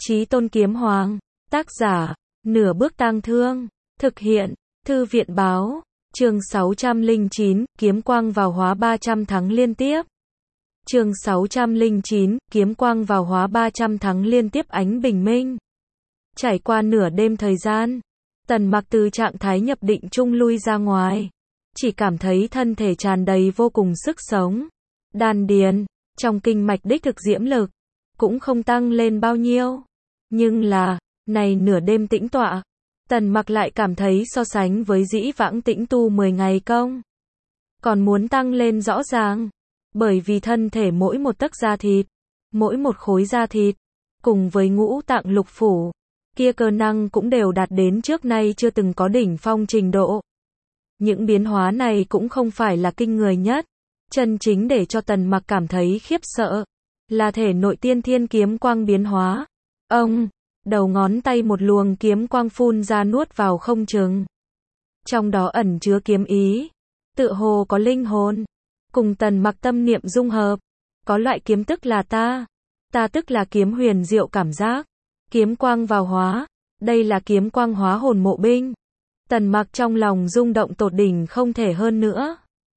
Chí Tôn Kiếm Hoàng. Tác giả, Nửa Bước Tang Thương. Thực hiện, Thư viện Báo. Chương 609, Kiếm Quang vào hóa 300 thắng liên tiếp. Chương 609, Kiếm Quang vào hóa 300 thắng liên tiếp ánh bình minh. Trải qua nửa đêm thời gian, Tần Mặc từ trạng thái nhập định trung lui ra ngoài. Chỉ cảm thấy thân thể tràn đầy vô cùng sức sống. Đan điền, trong kinh mạch đích thực diễm lực, cũng không tăng lên bao nhiêu. Nhưng là, này nửa đêm tĩnh tọa, Tần Mặc lại cảm thấy so sánh với dĩ vãng tĩnh tu 10 ngày công, còn muốn tăng lên rõ ràng. Bởi vì thân thể mỗi một tấc da thịt, mỗi một khối da thịt, cùng với ngũ tạng lục phủ, kia cơ năng cũng đều đạt đến trước nay chưa từng có đỉnh phong trình độ. Những biến hóa này cũng không phải là kinh người nhất. Chân chính để cho Tần Mặc cảm thấy khiếp sợ, là thể nội tiên thiên kiếm quang biến hóa. Ông, đầu ngón tay một luồng kiếm quang phun ra nuốt vào không chừng. Trong đó ẩn chứa kiếm ý, tựa hồ có linh hồn, cùng Tần Mặc tâm niệm dung hợp. Có loại kiếm tức là ta tức là kiếm huyền diệu cảm giác. Kiếm quang vào hóa, đây là kiếm quang hóa hồn mộ binh. Tần Mặc trong lòng rung động tột đỉnh không thể hơn nữa.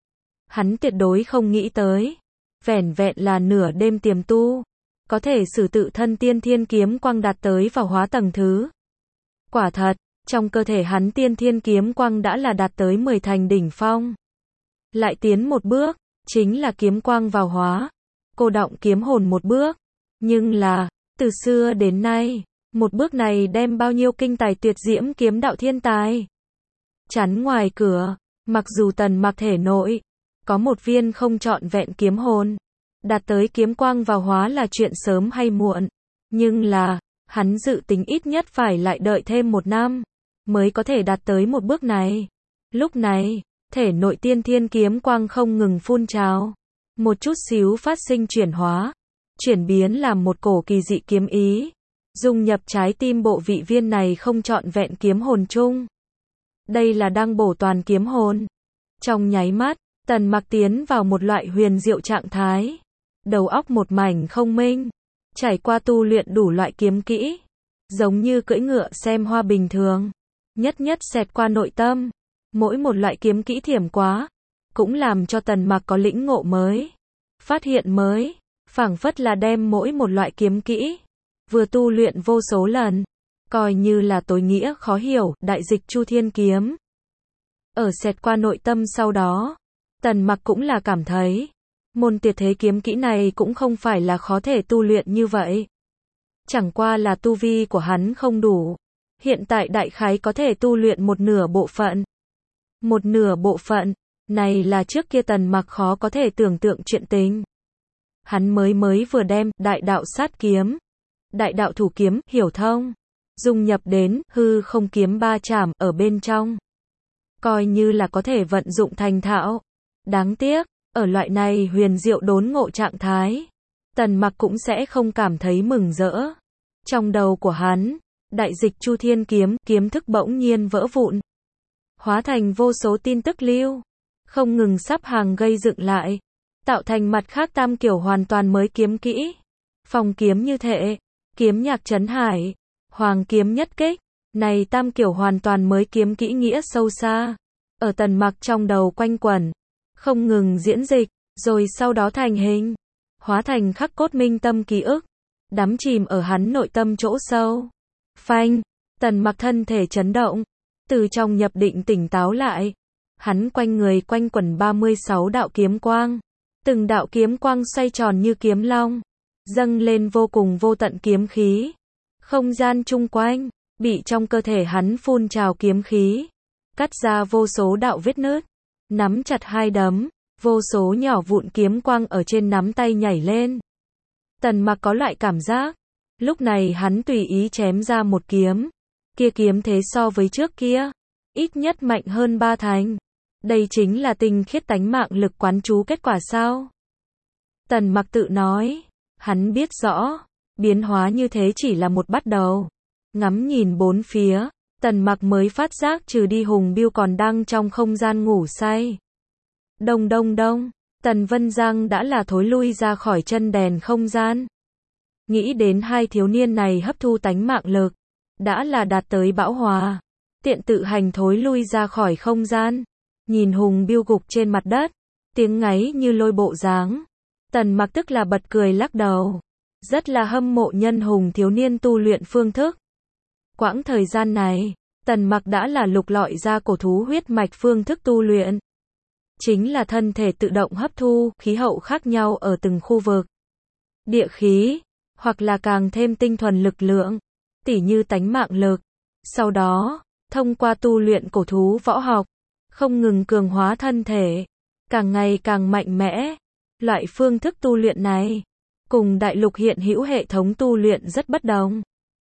Hắn tuyệt đối không nghĩ tới, vẻn vẹn là nửa đêm tiềm tu, có thể sử tự thân tiên thiên kiếm quang đạt tới vào hóa tầng thứ. Quả thật, trong cơ thể hắn tiên thiên kiếm quang đã là đạt tới 10 thành đỉnh phong. Lại tiến một bước, chính là kiếm quang vào hóa, cô động kiếm hồn một bước. Nhưng là, từ xưa đến nay, một bước này đem bao nhiêu kinh tài tuyệt diễm kiếm đạo thiên tài chắn ngoài cửa. Mặc dù Tần Mặc thể nội có một viên không trọn vẹn kiếm hồn, đạt tới kiếm quang vào hóa là chuyện sớm hay muộn, nhưng là, hắn dự tính ít nhất phải lại đợi thêm 1 năm, mới có thể đạt tới một bước này. Lúc này, thể nội tiên thiên kiếm quang không ngừng phun trào, một chút xíu phát sinh chuyển hóa, chuyển biến làm một cổ kỳ dị kiếm ý, dung nhập trái tim bộ vị viên này không trọn vẹn kiếm hồn chung. Đây là đang bổ toàn kiếm hồn. Trong nháy mắt, Tần Mặc tiến vào một loại huyền diệu trạng thái, đầu óc một mảnh không minh, trải qua tu luyện đủ loại kiếm kỹ, giống như cưỡi ngựa xem hoa bình thường, nhất nhất xẹt qua nội tâm. Mỗi một loại kiếm kỹ thiểm quá, cũng làm cho Tần Mặc có lĩnh ngộ mới, phát hiện mới, phảng phất là đem mỗi một loại kiếm kỹ vừa tu luyện vô số lần, coi như là tối nghĩa khó hiểu, đại dịch Chu Thiên kiếm. Ở xẹt qua nội tâm sau đó, Tần Mặc cũng là cảm thấy, môn tuyệt thế kiếm kỹ này cũng không phải là khó thể tu luyện như vậy. Chẳng qua là tu vi của hắn không đủ. Hiện tại đại khái có thể tu luyện một nửa bộ phận. Một nửa bộ phận, này là trước kia Tần Mặc khó có thể tưởng tượng chuyện tình. Hắn mới vừa đem đại đạo sát kiếm, đại đạo thủ kiếm hiểu thông, dung nhập đến hư không kiếm ba chảm ở bên trong. Coi như là có thể vận dụng thành thạo. Đáng tiếc, ở loại này huyền diệu đốn ngộ trạng thái, Tần Mặc cũng sẽ không cảm thấy mừng rỡ. Trong đầu của hắn, đại dịch Chu Thiên kiếm, kiếm thức bỗng nhiên vỡ vụn, hóa thành vô số tin tức lưu, không ngừng sắp hàng gây dựng lại, tạo thành mặt khác tam kiểu hoàn toàn mới kiếm kỹ. Phong kiếm như thệ, kiếm nhạc trấn hải, hoàng kiếm nhất kích, này tam kiểu hoàn toàn mới kiếm kỹ nghĩa sâu xa, ở Tần Mặc trong đầu quanh quẩn, không ngừng diễn dịch, rồi sau đó thành hình, hóa thành khắc cốt minh tâm ký ức, đắm chìm ở hắn nội tâm chỗ sâu. Phanh, Tần Mặc thân thể chấn động, từ trong nhập định tỉnh táo lại. Hắn quanh người quanh quẩn 36 đạo kiếm quang, từng đạo kiếm quang xoay tròn như kiếm long, dâng lên vô cùng vô tận kiếm khí. Không gian chung quanh, bị trong cơ thể hắn phun trào kiếm khí, cắt ra vô số đạo vết nứt. Nắm chặt hai đấm, vô số nhỏ vụn kiếm quang ở trên nắm tay nhảy lên. Tần Mặc có loại cảm giác, lúc này hắn tùy ý chém ra một kiếm, kia kiếm thế so với trước kia, ít nhất mạnh hơn 3 thành. Đây chính là tinh khiết tánh mạng lực quán chú kết quả sao? Tần Mặc tự nói, hắn biết rõ, biến hóa như thế chỉ là một bắt đầu. Ngắm nhìn bốn phía, Tần Mặc mới phát giác trừ đi Hùng Biêu còn đang trong không gian ngủ say. Đông đông đông, Tần Vân Giang đã là thối lui ra khỏi chân đèn không gian. Nghĩ đến hai thiếu niên này hấp thu tánh mạng lực, đã là đạt tới bão hòa, tiện tự hành thối lui ra khỏi không gian, nhìn Hùng Biêu gục trên mặt đất, tiếng ngáy như lôi bộ dáng. Tần Mặc tức là bật cười lắc đầu, rất là hâm mộ nhân Hùng thiếu niên tu luyện phương thức. Quãng thời gian này, Tần Mặc đã là lục lọi ra cổ thú huyết mạch phương thức tu luyện. Chính là thân thể tự động hấp thu khí hậu khác nhau ở từng khu vực. Địa khí, hoặc là càng thêm tinh thuần lực lượng, tỉ như tánh mạng lực. Sau đó, thông qua tu luyện cổ thú võ học, không ngừng cường hóa thân thể, càng ngày càng mạnh mẽ. Loại phương thức tu luyện này, cùng đại lục hiện hữu hệ thống tu luyện rất bất đồng.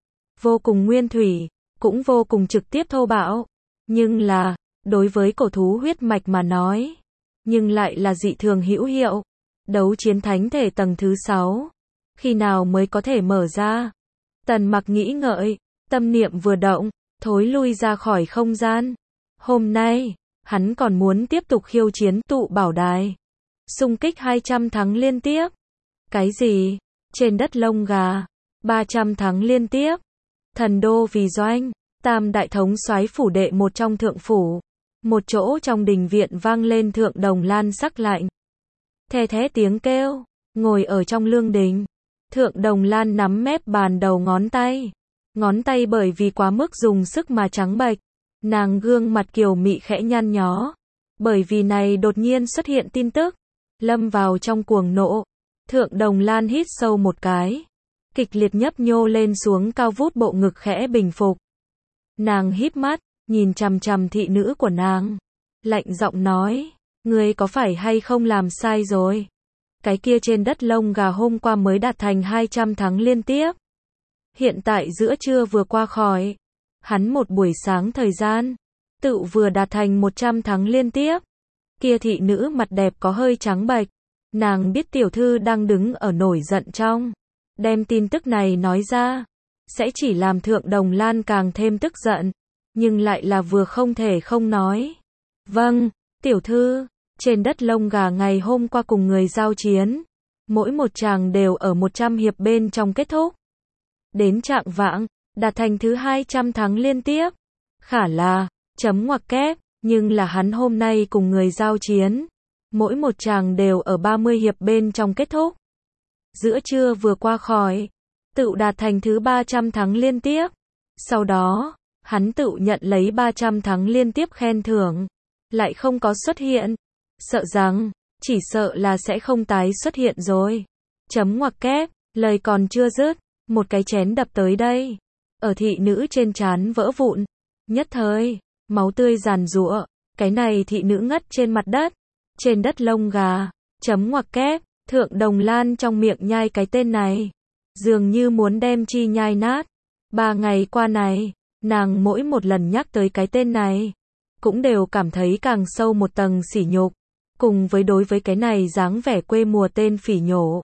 Vô cùng nguyên thủy, cũng vô cùng trực tiếp thô bạo. Nhưng là, đối với cổ thú huyết mạch mà nói, nhưng lại là dị thường hữu hiệu. Đấu chiến thánh thể tầng thứ 6. Khi nào mới có thể mở ra? Tần Mặc nghĩ ngợi, tâm niệm vừa động, thối lui ra khỏi không gian. Hôm nay, hắn còn muốn tiếp tục khiêu chiến tụ bảo đài. Xung kích 200 thắng liên tiếp. Cái gì? Trên đất lông gà. 300 thắng liên tiếp. Thần đô vì doanh. Tam đại thống soái phủ đệ một trong thượng phủ. Một chỗ trong đình viện vang lên thượng đồng lan sắc lạnh. The thé tiếng kêu. Ngồi ở trong lương đình. Thượng đồng lan nắm mép bàn đầu ngón tay. Ngón tay bởi vì quá mức dùng sức mà trắng bệch. Nàng gương mặt kiều mị khẽ nhăn nhó. Bởi vì này đột nhiên xuất hiện tin tức. Lâm vào trong cuồng nộ. Thượng đồng lan hít sâu một cái. Kịch liệt nhấp nhô lên xuống cao vút bộ ngực khẽ bình phục. Nàng híp mắt, nhìn chằm chằm thị nữ của nàng. Lạnh giọng nói, ngươi có phải hay không làm sai rồi? Cái kia trên đất lông gà hôm qua mới đạt thành 200 thắng liên tiếp. Hiện tại giữa trưa vừa qua khỏi. Hắn một buổi sáng thời gian, tự vừa đạt thành 100 thắng liên tiếp. Kia thị nữ mặt đẹp có hơi trắng bệch. Nàng biết tiểu thư đang đứng ở nổi giận trong. Đem tin tức này nói ra, sẽ chỉ làm thượng đồng lan càng thêm tức giận. Nhưng lại là vừa không thể không nói. Vâng, tiểu thư, trên đất lông gà ngày hôm qua cùng người giao chiến. Mỗi một tràng đều ở 100 hiệp bên trong kết thúc. Đến trạng vạng, đạt thành thứ 200 thắng liên tiếp. Khả là, chấm ngoặc kép, nhưng là hắn hôm nay cùng người giao chiến. Mỗi một tràng đều ở 30 hiệp bên trong kết thúc. Giữa trưa vừa qua khỏi, tự đạt thành thứ 300 thắng liên tiếp. Sau đó, hắn tự nhận lấy 300 thắng liên tiếp khen thưởng. Lại không có xuất hiện. Sợ rằng, chỉ sợ là sẽ không tái xuất hiện rồi. Chấm ngoặc kép, lời còn chưa dứt. Một cái chén đập tới đây. Ở thị nữ trên trán vỡ vụn. Nhất thời, máu tươi giàn giụa. Cái này thị nữ ngất trên mặt đất. Trên đất lông gà. Chấm ngoặc kép. Thượng đồng lan trong miệng nhai cái tên này. Dường như muốn đem chi nhai nát. 3 ngày qua này, nàng mỗi một lần nhắc tới cái tên này, cũng đều cảm thấy càng sâu một tầng sỉ nhục. Cùng với đối với cái này dáng vẻ quê mùa tên phỉ nhổ.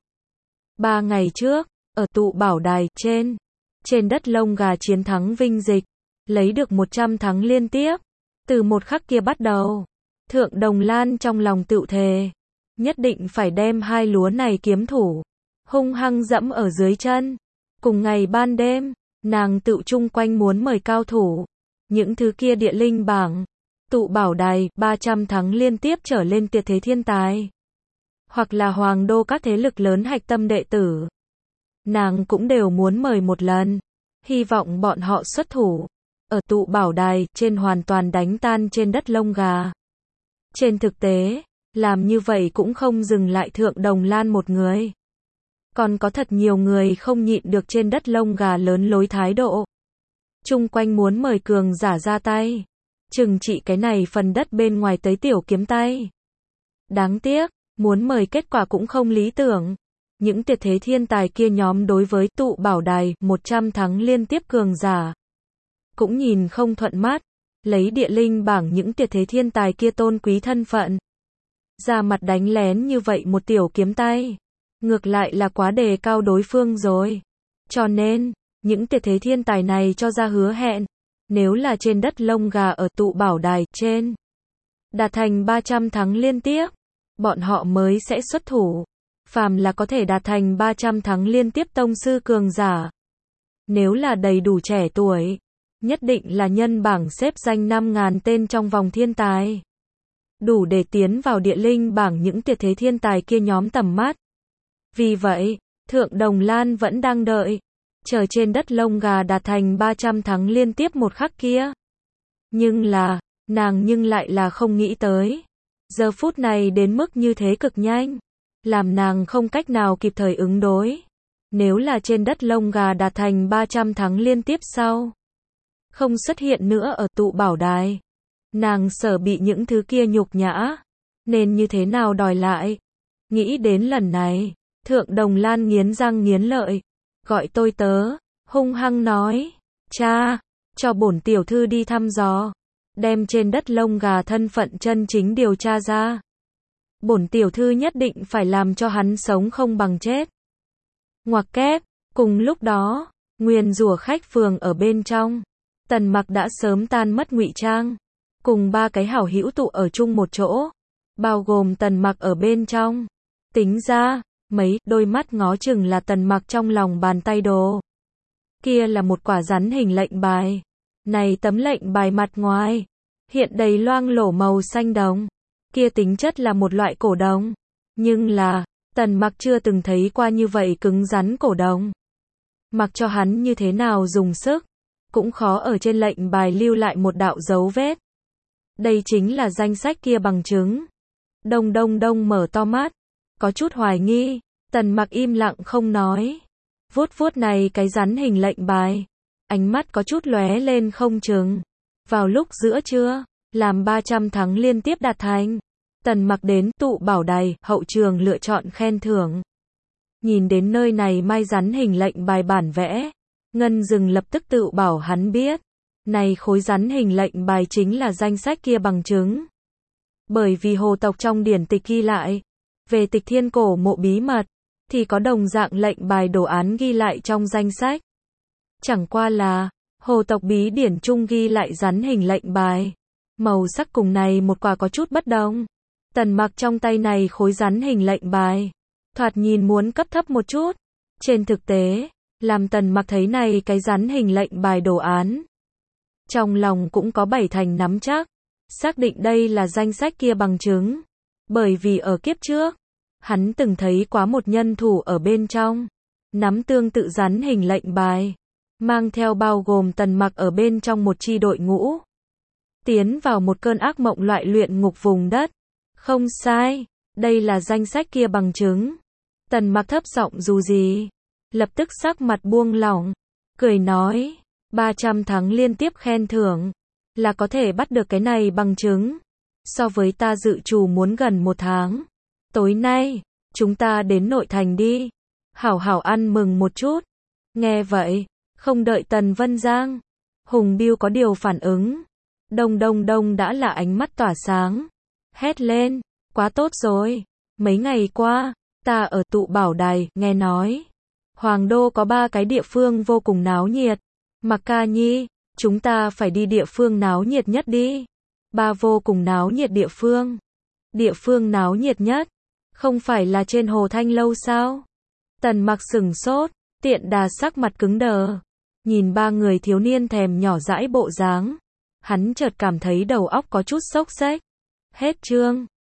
3 ngày trước, ở tụ bảo đài trên đất lông gà chiến thắng Vinh Dịch, lấy được 100 thắng liên tiếp. Từ một khắc kia bắt đầu, thượng đồng lan trong lòng tự thề, nhất định phải đem hai lúa này kiếm thủ, hung hăng dẫm ở dưới chân. Cùng ngày ban đêm, nàng tự chung quanh muốn mời cao thủ, những thứ kia địa linh bảng, tụ bảo đài, 300 thắng liên tiếp trở lên tuyệt thế thiên tài. Hoặc là hoàng đô các thế lực lớn hạch tâm đệ tử. Nàng cũng đều muốn mời một lần, hy vọng bọn họ xuất thủ. Ở tụ bảo đài, trên hoàn toàn đánh tan trên đất lông gà. Trên thực tế, làm như vậy cũng không dừng lại thượng đồng lan một người. Còn có thật nhiều người không nhịn được trên đất lông gà lớn lối thái độ. Chung quanh muốn mời cường giả ra tay. Chừng trị cái này phần đất bên ngoài tới tiểu kiếm tay. Đáng tiếc, muốn mời kết quả cũng không lý tưởng. Những tuyệt thế thiên tài kia nhóm đối với tụ bảo đài 100 thắng liên tiếp cường giả. Cũng nhìn không thuận mắt. Lấy địa linh bảng những tuyệt thế thiên tài kia tôn quý thân phận. Ra mặt đánh lén như vậy một tiểu kiếm tay. Ngược lại là quá đề cao đối phương rồi. Cho nên, những tuyệt thế thiên tài này cho ra hứa hẹn. Nếu là trên đất lông gà ở tụ bảo đài trên, đạt thành 300 thắng liên tiếp, bọn họ mới sẽ xuất thủ. phàm là có thể đạt thành 300 tháng liên tiếp tông sư cường giả. Nếu là đầy đủ trẻ tuổi, nhất định là nhân bảng xếp danh 5.000 tên trong vòng thiên tài. Đủ để tiến vào địa linh bảng những tuyệt thế thiên tài kia nhóm tầm mắt. Vì vậy, Thượng Đồng Lan vẫn đang đợi, chờ trên đất lông gà đạt thành 300 thắng liên tiếp một khắc kia. Nhưng là, nàng nhưng lại là không nghĩ tới. Giờ phút này đến mức như thế cực nhanh, làm nàng không cách nào kịp thời ứng đối. Nếu là trên đất lông gà đạt thành 300 thắng liên tiếp sau, không xuất hiện nữa ở tụ bảo đài, nàng sợ bị những thứ kia nhục nhã, nên như thế nào đòi lại. Nghĩ đến lần này, Thượng Đồng Lan nghiến răng nghiến lợi, gọi tôi tớ, hung hăng nói, cha, cho bổn tiểu thư đi thăm dò, đem trên đất lông gà thân phận chân chính điều tra ra. Bổn tiểu thư nhất định phải làm cho hắn sống không bằng chết. Ngoặc kép, cùng lúc đó, nguyền rủa khách phường ở bên trong, Tần Mặc đã sớm tan mất ngụy trang, cùng ba cái hảo hữu tụ ở chung một chỗ, bao gồm Tần Mặc ở bên trong. Tính ra, mấy đôi mắt ngó chừng là Tần Mặc trong lòng bàn tay đồ. Kia là một quả rắn hình lệnh bài. Này tấm lệnh bài mặt ngoài, hiện đầy loang lổ màu xanh đồng. Kia tính chất là một loại cổ đồng. Nhưng là, Tần Mặc chưa từng thấy qua như vậy cứng rắn cổ đồng. Mặc cho hắn như thế nào dùng sức, cũng khó ở trên lệnh bài lưu lại một đạo dấu vết. Đây chính là danh sách kia bằng chứng. Đông Đông Đông mở to mắt, có chút hoài nghi. Tần Mặc im lặng không nói. Vuốt vuốt này cái rắn hình lệnh bài, ánh mắt có chút lóe lên không chừng. Vào lúc giữa trưa, làm 300 thắng liên tiếp đạt thành, Tần Mặc đến tụ bảo đài, hậu trường lựa chọn khen thưởng. Nhìn đến nơi này mai rắn hình lệnh bài bản vẽ, Ngân Dừng lập tức tự bảo hắn biết, này khối rắn hình lệnh bài chính là danh sách kia bằng chứng. Bởi vì hồ tộc trong điển tịch ghi lại, về Tịch Thiên cổ mộ bí mật, thì có đồng dạng lệnh bài đồ án ghi lại trong danh sách. Chẳng qua là, hồ tộc bí điển chung ghi lại rắn hình lệnh bài. Màu sắc cùng này một quả có chút bất đồng. Tần Mặc trong tay này khối rắn hình lệnh bài, thoạt nhìn muốn cấp thấp một chút. Trên thực tế, làm Tần Mặc thấy này cái rắn hình lệnh bài đồ án, trong lòng cũng có 7 thành nắm chắc, xác định đây là danh sách kia bằng chứng. Bởi vì ở kiếp trước, hắn từng thấy quá một nhân thủ ở bên trong, nắm tương tự rắn hình lệnh bài, mang theo bao gồm Tần Mặc ở bên trong một chi đội ngũ, tiến vào một cơn ác mộng loại luyện ngục vùng đất. Không sai, đây là danh sách kia bằng chứng. Tần Mặc thấp giọng dù gì, lập tức sắc mặt buông lỏng, cười nói, 300 thắng liên tiếp khen thưởng, là có thể bắt được cái này bằng chứng. So với ta dự trù muốn gần 1 tháng. Tối nay, chúng ta đến nội thành đi. Hảo hảo ăn mừng một chút. Nghe vậy, không đợi Tần Vân Giang, Hùng Biêu có điều phản ứng. Đông Đông Đông đã là ánh mắt tỏa sáng. Hét lên, quá tốt rồi. Mấy ngày qua, ta ở tụ bảo đài, nghe nói. Hoàng đô có 3 cái địa phương vô cùng náo nhiệt. Mặc Ca Nhi, chúng ta phải đi địa phương náo nhiệt nhất đi. 3 vô cùng náo nhiệt địa phương. Địa phương náo nhiệt nhất, không phải là trên Hồ Thanh Lâu sao? Tần Mặc sửng sốt, Tiện Đà sắc mặt cứng đờ. Nhìn 3 người thiếu niên thèm nhỏ dãi bộ dáng, hắn chợt cảm thấy đầu óc có chút xốc xếch. Hết chương.